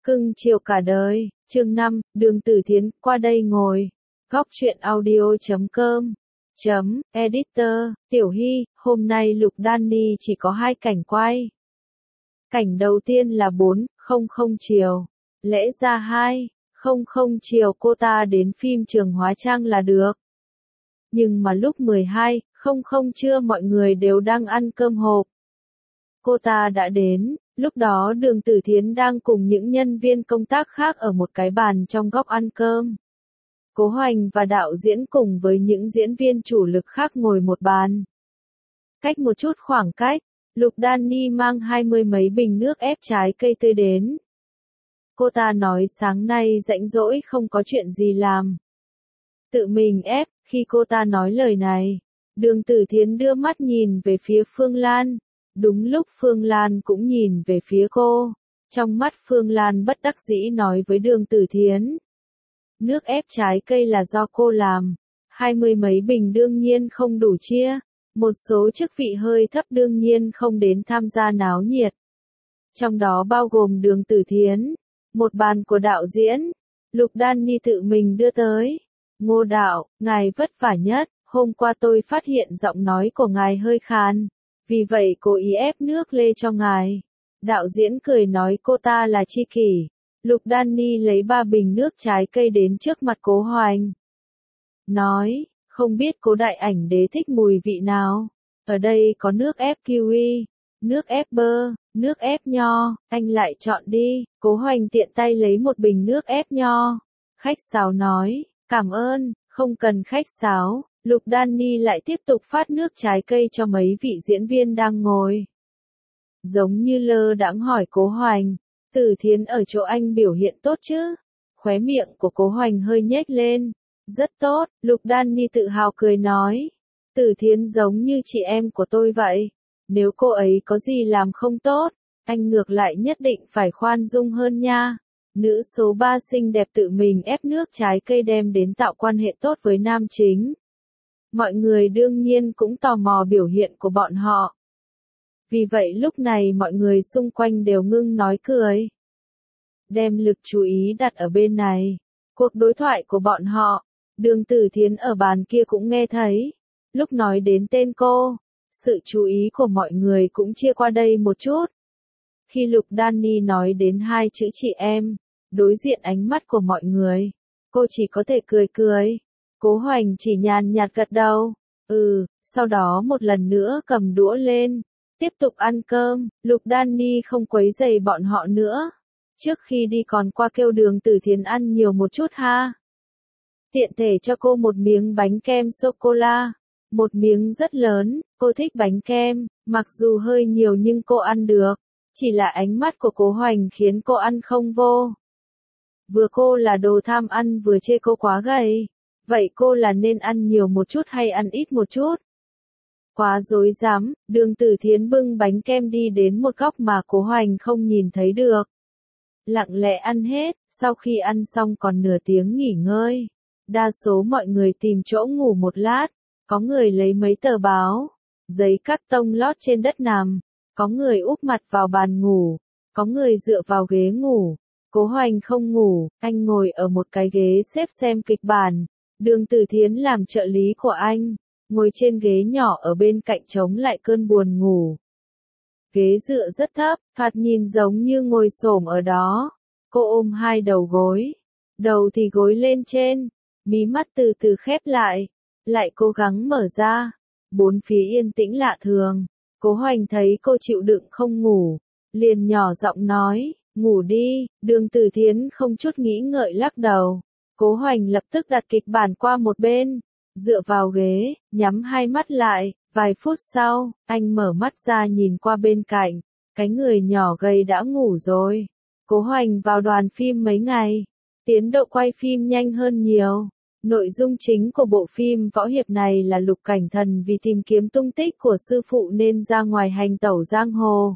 Cưng chiều cả đời, chương 5, Đường Tử Thiến, qua đây ngồi. Góc truyện audio.com Editor, Tiểu Hy, hôm nay Lục Danny chỉ có 2 cảnh quay. Cảnh đầu tiên là 4:00 chiều. Lẽ ra 2:00 chiều cô ta đến phim trường hóa trang là được. Nhưng mà lúc 12:00 trưa mọi người đều đang ăn cơm hộp. Cô ta đã đến, lúc đó Đường Tử Thiến đang cùng những nhân viên công tác khác ở một cái bàn trong góc ăn cơm. Cố Hoành và đạo diễn cùng với những diễn viên chủ lực khác ngồi một bàn. Cách một chút khoảng cách, Lục Danny mang 20 mấy bình nước ép trái cây tươi đến. Cô ta nói sáng nay rảnh rỗi không có chuyện gì làm. Tự mình ép, khi cô ta nói lời này, Đường Tử Thiến đưa mắt nhìn về phía Phương Lan. Đúng lúc Phương Lan cũng nhìn về phía cô. Trong mắt Phương Lan bất đắc dĩ nói với Đường Tử Thiến. Nước ép trái cây là do cô làm. 20 mấy bình đương nhiên không đủ chia. Một số chức vị hơi thấp đương nhiên không đến tham gia náo nhiệt. Trong đó bao gồm Đường Tử Thiến. Một bàn của đạo diễn. Lục Danny tự mình đưa tới. Ngô đạo, ngài vất vả nhất. Hôm qua tôi phát hiện giọng nói của ngài hơi khàn. Vì vậy cố ý ép nước lê cho ngài. Đạo diễn cười nói cô ta là tri kỷ. Lục Danny lấy 3 bình nước trái cây đến trước mặt Cố Hoành. Nói, không biết Cố đại ảnh đế thích mùi vị nào. Ở đây có nước ép kiwi, nước ép bơ, nước ép nho, anh lại chọn đi. Cố Hoành tiện tay lấy một bình nước ép nho. Khách sáo nói, cảm ơn, không cần khách sáo. Lục Danny lại tiếp tục phát nước trái cây cho mấy vị diễn viên đang ngồi. Giống như lơ đãng hỏi Cố Hoành, Tử Thiến ở chỗ anh biểu hiện tốt chứ? Khóe miệng của Cố Hoành hơi nhếch lên. Rất tốt, Lục Danny tự hào cười nói. Tử Thiến giống như chị em của tôi vậy. Nếu cô ấy có gì làm không tốt, anh ngược lại nhất định phải khoan dung hơn nha. Nữ số 3 xinh đẹp tự mình ép nước trái cây đem đến tạo quan hệ tốt với nam chính. Mọi người đương nhiên cũng tò mò biểu hiện của bọn họ. Vì vậy lúc này mọi người xung quanh đều ngưng nói cười. Đem lực chú ý đặt ở bên này. Cuộc đối thoại của bọn họ, Đường Tử Thiến ở bàn kia cũng nghe thấy. Lúc nói đến tên cô, sự chú ý của mọi người cũng chia qua đây một chút. Khi Lục Danny nói đến 2 chữ chị em, đối diện ánh mắt của mọi người, cô chỉ có thể cười cười. Cố Hoành chỉ nhàn nhạt gật đầu. Sau đó một lần nữa cầm đũa lên. Tiếp tục ăn cơm, Lục Danny không quấy rầy bọn họ nữa. Trước khi đi còn qua kêu Đường Tử Thiến ăn nhiều một chút ha. Tiện thể cho cô một miếng bánh kem sô-cô-la. Một miếng rất lớn, cô thích bánh kem, mặc dù hơi nhiều nhưng cô ăn được. Chỉ là ánh mắt của Cố Hoành khiến cô ăn không vô. Vừa cô là đồ tham ăn vừa chê cô quá gầy. Vậy cô là nên ăn nhiều một chút hay ăn ít một chút? Quá dối dám, Đường Tử Thiến bưng bánh kem đi đến một góc mà Cố Hoành không nhìn thấy được. Lặng lẽ ăn hết, sau khi ăn xong còn nửa tiếng nghỉ ngơi. Đa số mọi người tìm chỗ ngủ một lát, có người lấy mấy tờ báo, giấy cắt tông lót trên đất nằm, có người úp mặt vào bàn ngủ, có người dựa vào ghế ngủ. Cố Hoành không ngủ, anh ngồi ở một cái ghế xếp xem kịch bản. Đường Tử Thiến làm trợ lý của anh, ngồi trên ghế nhỏ ở bên cạnh chống lại cơn buồn ngủ. Ghế dựa rất thấp, thoạt nhìn giống như ngồi xổm ở đó. Cô ôm 2 đầu gối, đầu thì gối lên trên, mí mắt từ từ khép lại cố gắng mở ra. Bốn phía yên tĩnh lạ thường. Cố Hoành thấy cô chịu đựng không ngủ, liền nhỏ giọng nói, ngủ đi. Đường Tử Thiến không chút nghĩ ngợi lắc đầu. Cố Hoành lập tức đặt kịch bản qua một bên, dựa vào ghế, nhắm 2 mắt lại. Vài phút sau, anh mở mắt ra nhìn qua bên cạnh, cái người nhỏ gầy đã ngủ rồi. Cố Hoành vào đoàn phim mấy ngày, tiến độ quay phim nhanh hơn nhiều. Nội dung chính của bộ phim võ hiệp này là Lục Cảnh Thần vì tìm kiếm tung tích của sư phụ nên ra ngoài hành tẩu giang hồ.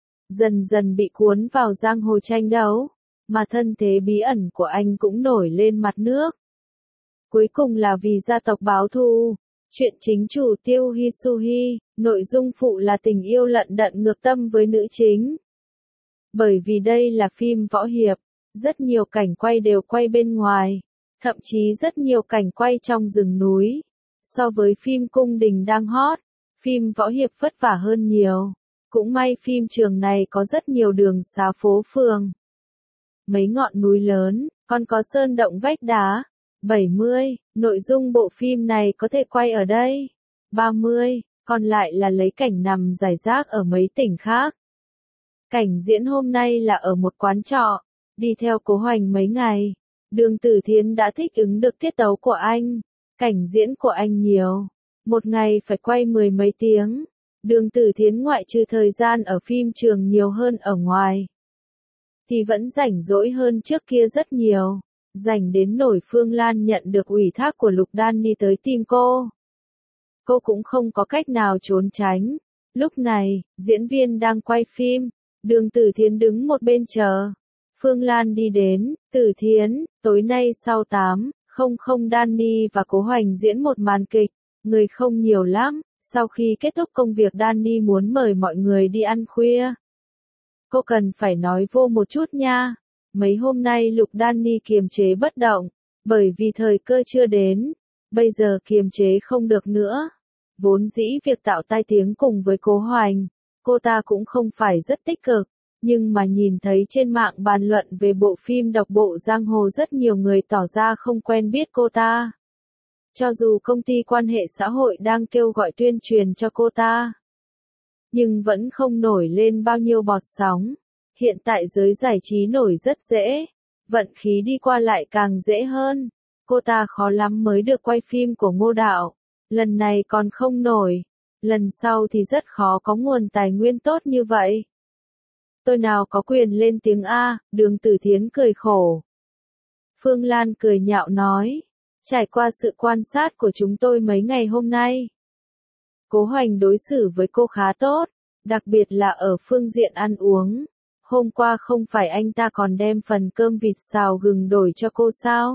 Dần dần bị cuốn vào giang hồ tranh đấu, mà thân thế bí ẩn của anh cũng nổi lên mặt nước. Cuối cùng là vì gia tộc báo thù. Chuyện chính chủ Tiêu Hisuhi, nội dung phụ là tình yêu lận đận ngược tâm với nữ chính. Bởi vì đây là phim võ hiệp, Rất nhiều cảnh quay đều quay bên ngoài, thậm chí rất nhiều cảnh quay trong rừng núi. So với phim cung đình đang hot, phim võ hiệp vất vả hơn nhiều. Cũng may phim trường này có rất nhiều đường xá phố phường. Mấy ngọn núi lớn, còn có sơn động vách đá. 70, nội dung bộ phim này có thể quay ở đây. 30, còn lại là lấy cảnh nằm rải rác ở mấy tỉnh khác. Cảnh diễn hôm nay là ở một quán trọ, đi theo Cố Hoành mấy ngày. Đường Tử Thiến đã thích ứng được tiết tấu của anh. Cảnh diễn của anh nhiều. Một ngày phải quay 10 mấy tiếng. Đường Tử Thiến ngoại trừ thời gian ở phim trường nhiều hơn ở ngoài, thì vẫn rảnh rỗi hơn trước kia rất nhiều. Rảnh đến nổi Phương Lan nhận được ủy thác của Lục Đan đi tới tìm cô. Cô cũng không có cách nào trốn tránh. Lúc này, diễn viên đang quay phim. Đường Tử Thiến đứng một bên chờ. Phương Lan đi đến, Tử Thiến, tối nay sau 8:00 Danny và Cố Hoành diễn một màn kịch. Người không nhiều lắm, sau khi kết thúc công việc Danny muốn mời mọi người đi ăn khuya. Cô cần phải nói vô một chút nha. Mấy hôm nay Lục Danny kiềm chế bất động, bởi vì thời cơ chưa đến. Bây giờ kiềm chế không được nữa. Vốn dĩ việc tạo tai tiếng cùng với Cố Hoành, cô ta cũng không phải rất tích cực. Nhưng mà nhìn thấy trên mạng bàn luận về bộ phim Độc Bộ Giang Hồ rất nhiều người tỏ ra không quen biết cô ta. Cho dù công ty quan hệ xã hội đang kêu gọi tuyên truyền cho cô ta, nhưng vẫn không nổi lên bao nhiêu bọt sóng. Hiện tại giới giải trí nổi rất dễ, vận khí đi qua lại càng dễ hơn. Cô ta khó lắm mới được quay phim của Ngô Đạo, lần này còn không nổi, lần sau thì rất khó có nguồn tài nguyên tốt như vậy. Tôi nào có quyền lên tiếng A, Đường Tử Thiến cười khổ. Phương Lan cười nhạo nói, trải qua sự quan sát của chúng tôi mấy ngày hôm nay, Cố Hoành đối xử với cô khá tốt, đặc biệt là ở phương diện ăn uống. Hôm qua không phải anh ta còn đem phần cơm vịt xào gừng đổi cho cô sao?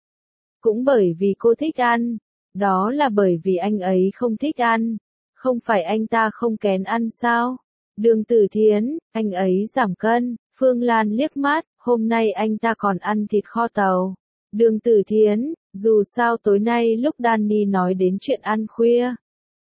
Cũng bởi vì cô thích ăn, đó là bởi vì anh ấy không thích ăn, không phải anh ta không kén ăn sao? Đường Tử Thiến, anh ấy giảm cân. Phương Lan liếc mắt, hôm nay anh ta còn ăn thịt kho tàu. Đường Tử Thiến, dù sao tối nay lúc Danny nói đến chuyện ăn khuya,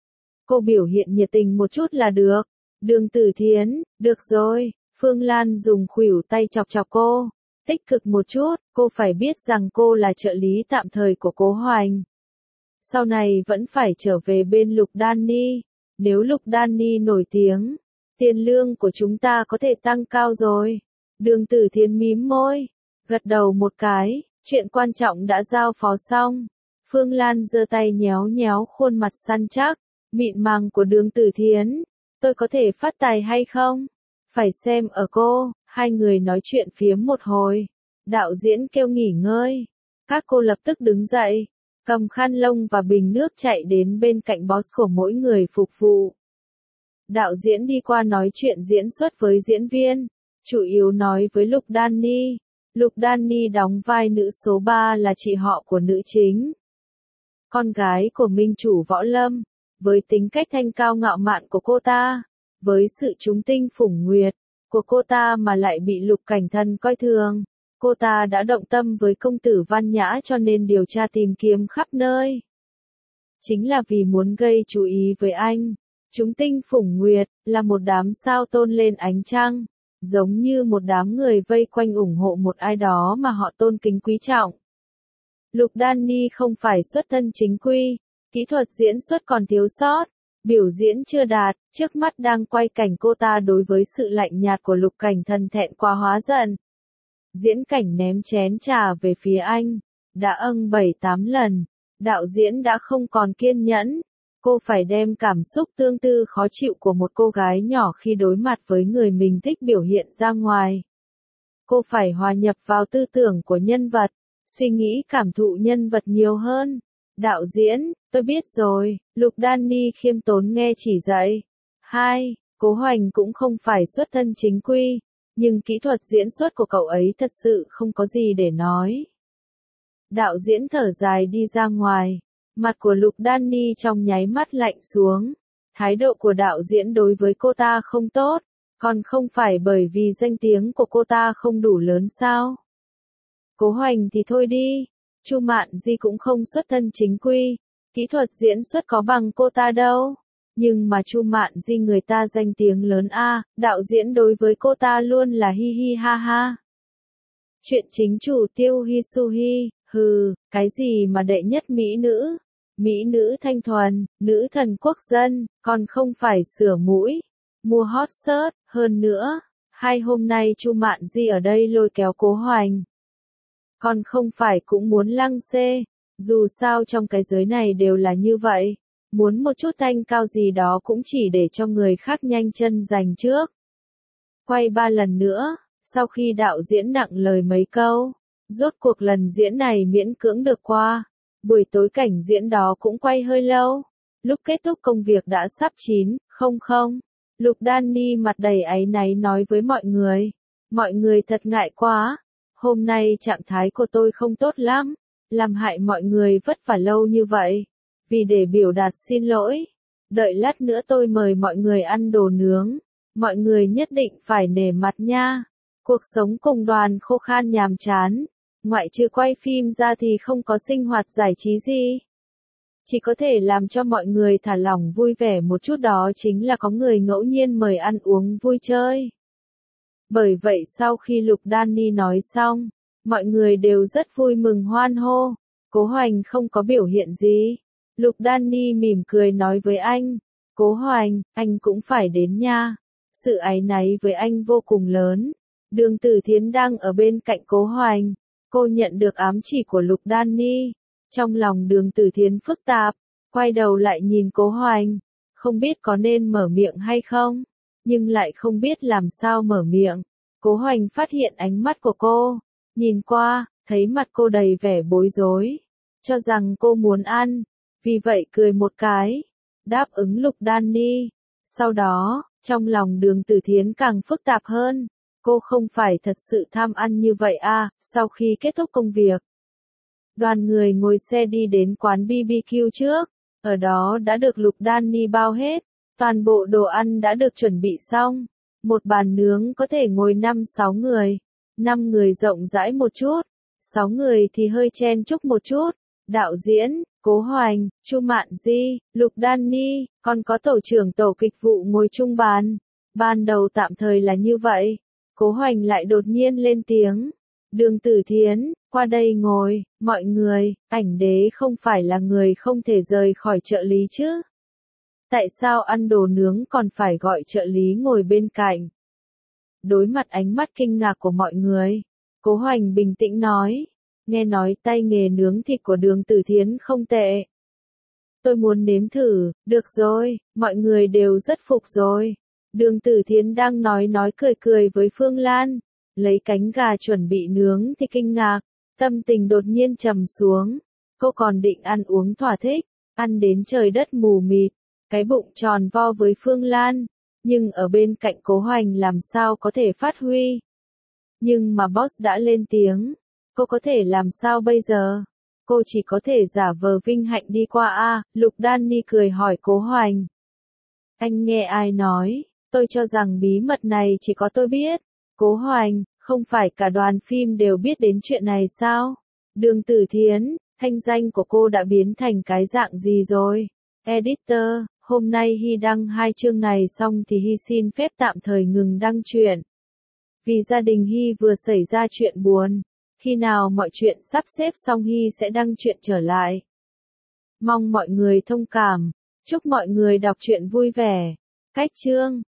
cô biểu hiện nhiệt tình một chút là được. Đường Tử Thiến, được rồi. Phương Lan dùng khuỷu tay chọc chọc cô. Tích cực một chút, cô phải biết rằng cô là trợ lý tạm thời của Cố Hoành. Sau này vẫn phải trở về bên Lục Danny. Nếu Lục Danny nổi tiếng, tiền lương của chúng ta có thể tăng cao rồi. Đường Tử Thiến mím môi, gật đầu một cái, chuyện quan trọng đã giao phó xong. Phương Lan giơ tay nhéo nhéo khuôn mặt săn chắc, mịn màng của Đường Tử Thiến. Tôi có thể phát tài hay không? Phải xem ở cô. Hai người nói chuyện phiếm một hồi. Đạo diễn kêu nghỉ ngơi. Các cô lập tức đứng dậy, cầm khăn lông và bình nước chạy đến bên cạnh boss của mỗi người phục vụ. Đạo diễn đi qua nói chuyện diễn xuất với diễn viên, chủ yếu nói với Lục Danny. Lục Danny đóng vai nữ số 3 là chị họ của nữ chính, con gái của minh chủ Võ Lâm. Với tính cách thanh cao ngạo mạn của cô ta, với sự trúng tinh phủng nguyệt của cô ta mà lại bị Lục Cảnh Thần coi thường, cô ta đã động tâm với công tử Văn Nhã cho nên điều tra tìm kiếm khắp nơi. Chính là vì muốn gây chú ý với anh. Trúng tinh phủng nguyệt là một đám sao tôn lên ánh trăng, giống như một đám người vây quanh ủng hộ một ai đó mà họ tôn kính quý trọng. Lục Danny không phải xuất thân chính quy, kỹ thuật diễn xuất còn thiếu sót, biểu diễn chưa đạt, trước mắt đang quay cảnh cô ta đối với sự lạnh nhạt của Lục Cảnh Thần thẹn quá hóa giận. Diễn cảnh ném chén trà về phía anh, đã 7-8 lần, đạo diễn đã không còn kiên nhẫn. Cô phải đem cảm xúc tương tư khó chịu của một cô gái nhỏ khi đối mặt với người mình thích biểu hiện ra ngoài. Cô phải hòa nhập vào tư tưởng của nhân vật, suy nghĩ cảm thụ nhân vật nhiều hơn. Đạo diễn, tôi biết rồi. Lục Danny khiêm tốn nghe chỉ dạy. 2. Cố Hoành cũng không phải xuất thân chính quy, nhưng kỹ thuật diễn xuất của cậu ấy thật sự không có gì để nói. Đạo diễn thở dài đi ra ngoài. Mặt của Lục Danny trong nháy mắt lạnh xuống. Thái độ của đạo diễn đối với cô ta không tốt, còn không phải bởi vì danh tiếng của cô ta không đủ lớn sao? Cố Hoành thì thôi đi. Chu Mạn Di cũng không xuất thân chính quy, kỹ thuật diễn xuất có bằng cô ta đâu. Nhưng mà Chu Mạn Di người ta danh tiếng lớn a, đạo diễn đối với cô ta luôn là hi hi ha ha. Chuyện chính chủ Tiêu Hi Su Hi, hừ, cái gì mà đệ nhất mỹ nữ thanh thuần, nữ thần quốc dân, còn không phải sửa mũi, mua hot search, hơn nữa, hai hôm nay Chu Mạn Di ở đây lôi kéo Cố Hoành. Còn không phải cũng muốn lăng xê, dù sao trong cái giới này đều là như vậy, muốn một chút thanh cao gì đó cũng chỉ để cho người khác nhanh chân giành trước. Quay 3 lần nữa, sau khi đạo diễn nặng lời mấy câu, rốt cuộc lần diễn này miễn cưỡng được qua. Buổi tối cảnh diễn đó cũng quay hơi lâu. Lúc kết thúc công việc đã sắp 9:00. Lục Danny mặt đầy áy náy nói với mọi người. Mọi người thật ngại quá. Hôm nay trạng thái của tôi không tốt lắm. Làm hại mọi người vất vả lâu như vậy. Vì để biểu đạt xin lỗi. Đợi lát nữa tôi mời mọi người ăn đồ nướng. Mọi người nhất định phải nể mặt nha. Cuộc sống cùng đoàn khô khan nhàm chán. Ngoại trừ quay phim ra thì không có sinh hoạt giải trí gì. Chỉ có thể làm cho mọi người thả lỏng vui vẻ một chút đó chính là có người ngẫu nhiên mời ăn uống vui chơi. Bởi vậy sau khi Lục Danny nói xong, mọi người đều rất vui mừng hoan hô. Cố Hoành không có biểu hiện gì. Lục Danny mỉm cười nói với anh, Cố Hoành, anh cũng phải đến nha. Sự áy náy với anh vô cùng lớn. Đường Tử Thiến đang ở bên cạnh Cố Hoành. Cô nhận được ám chỉ của Lục Danny. Trong lòng Đường Tử Thiến phức tạp, quay đầu lại nhìn Cố Hoành, không biết có nên mở miệng hay không, nhưng lại không biết làm sao mở miệng. Cố Hoành phát hiện ánh mắt của cô, nhìn qua, thấy mặt cô đầy vẻ bối rối, cho rằng cô muốn ăn, vì vậy cười một cái, đáp ứng Lục Danny. Sau đó, trong lòng Đường Tử Thiến càng phức tạp hơn. Cô không phải thật sự tham ăn như vậy à, sau khi kết thúc công việc. Đoàn người ngồi xe đi đến quán BBQ trước, ở đó đã được Lục Danny bao hết, toàn bộ đồ ăn đã được chuẩn bị xong. Một bàn nướng có thể ngồi 5-6 người, 5 người rộng rãi một chút, 6 người thì hơi chen chúc một chút. Đạo diễn, Cố Hoành, Chu Mạn Di, Lục Danny, còn có tổ trưởng tổ kịch vụ ngồi chung bàn. Ban đầu tạm thời là như vậy. Cố Hoành lại đột nhiên lên tiếng. Đường Tử Thiến, qua đây ngồi, mọi người, ảnh đế không phải là người không thể rời khỏi trợ lý chứ. Tại sao ăn đồ nướng còn phải gọi trợ lý ngồi bên cạnh? Đối mặt ánh mắt kinh ngạc của mọi người, Cố Hoành bình tĩnh nói, nghe nói tay nghề nướng thịt của Đường Tử Thiến không tệ. Tôi muốn nếm thử, được rồi, mọi người đều rất phục rồi. Đường Tử Thiến đang nói cười với Phương Lan, lấy cánh gà chuẩn bị nướng thì kinh ngạc, tâm tình đột nhiên trầm xuống. Cô còn định ăn uống thỏa thích, ăn đến trời đất mù mịt, cái bụng tròn vo với Phương Lan, nhưng ở bên cạnh Cố Hoành làm sao có thể phát huy. Nhưng mà boss đã lên tiếng, cô có thể làm sao bây giờ? Cô chỉ có thể giả vờ vinh hạnh đi qua a. Lục Danny cười hỏi Cố Hoành. Anh nghe ai nói? Tôi cho rằng bí mật này chỉ có tôi biết. Cố Hoành, không phải cả đoàn phim đều biết đến chuyện này sao? Đường Tử Thiến, thanh danh của cô đã biến thành cái dạng gì rồi? Editor, hôm nay Hy đăng 2 chương này xong thì Hy xin phép tạm thời ngừng đăng truyện. Vì gia đình Hy vừa xảy ra chuyện buồn. Khi nào mọi chuyện sắp xếp xong Hy sẽ đăng truyện trở lại. Mong mọi người thông cảm. Chúc mọi người đọc truyện vui vẻ. Cách chương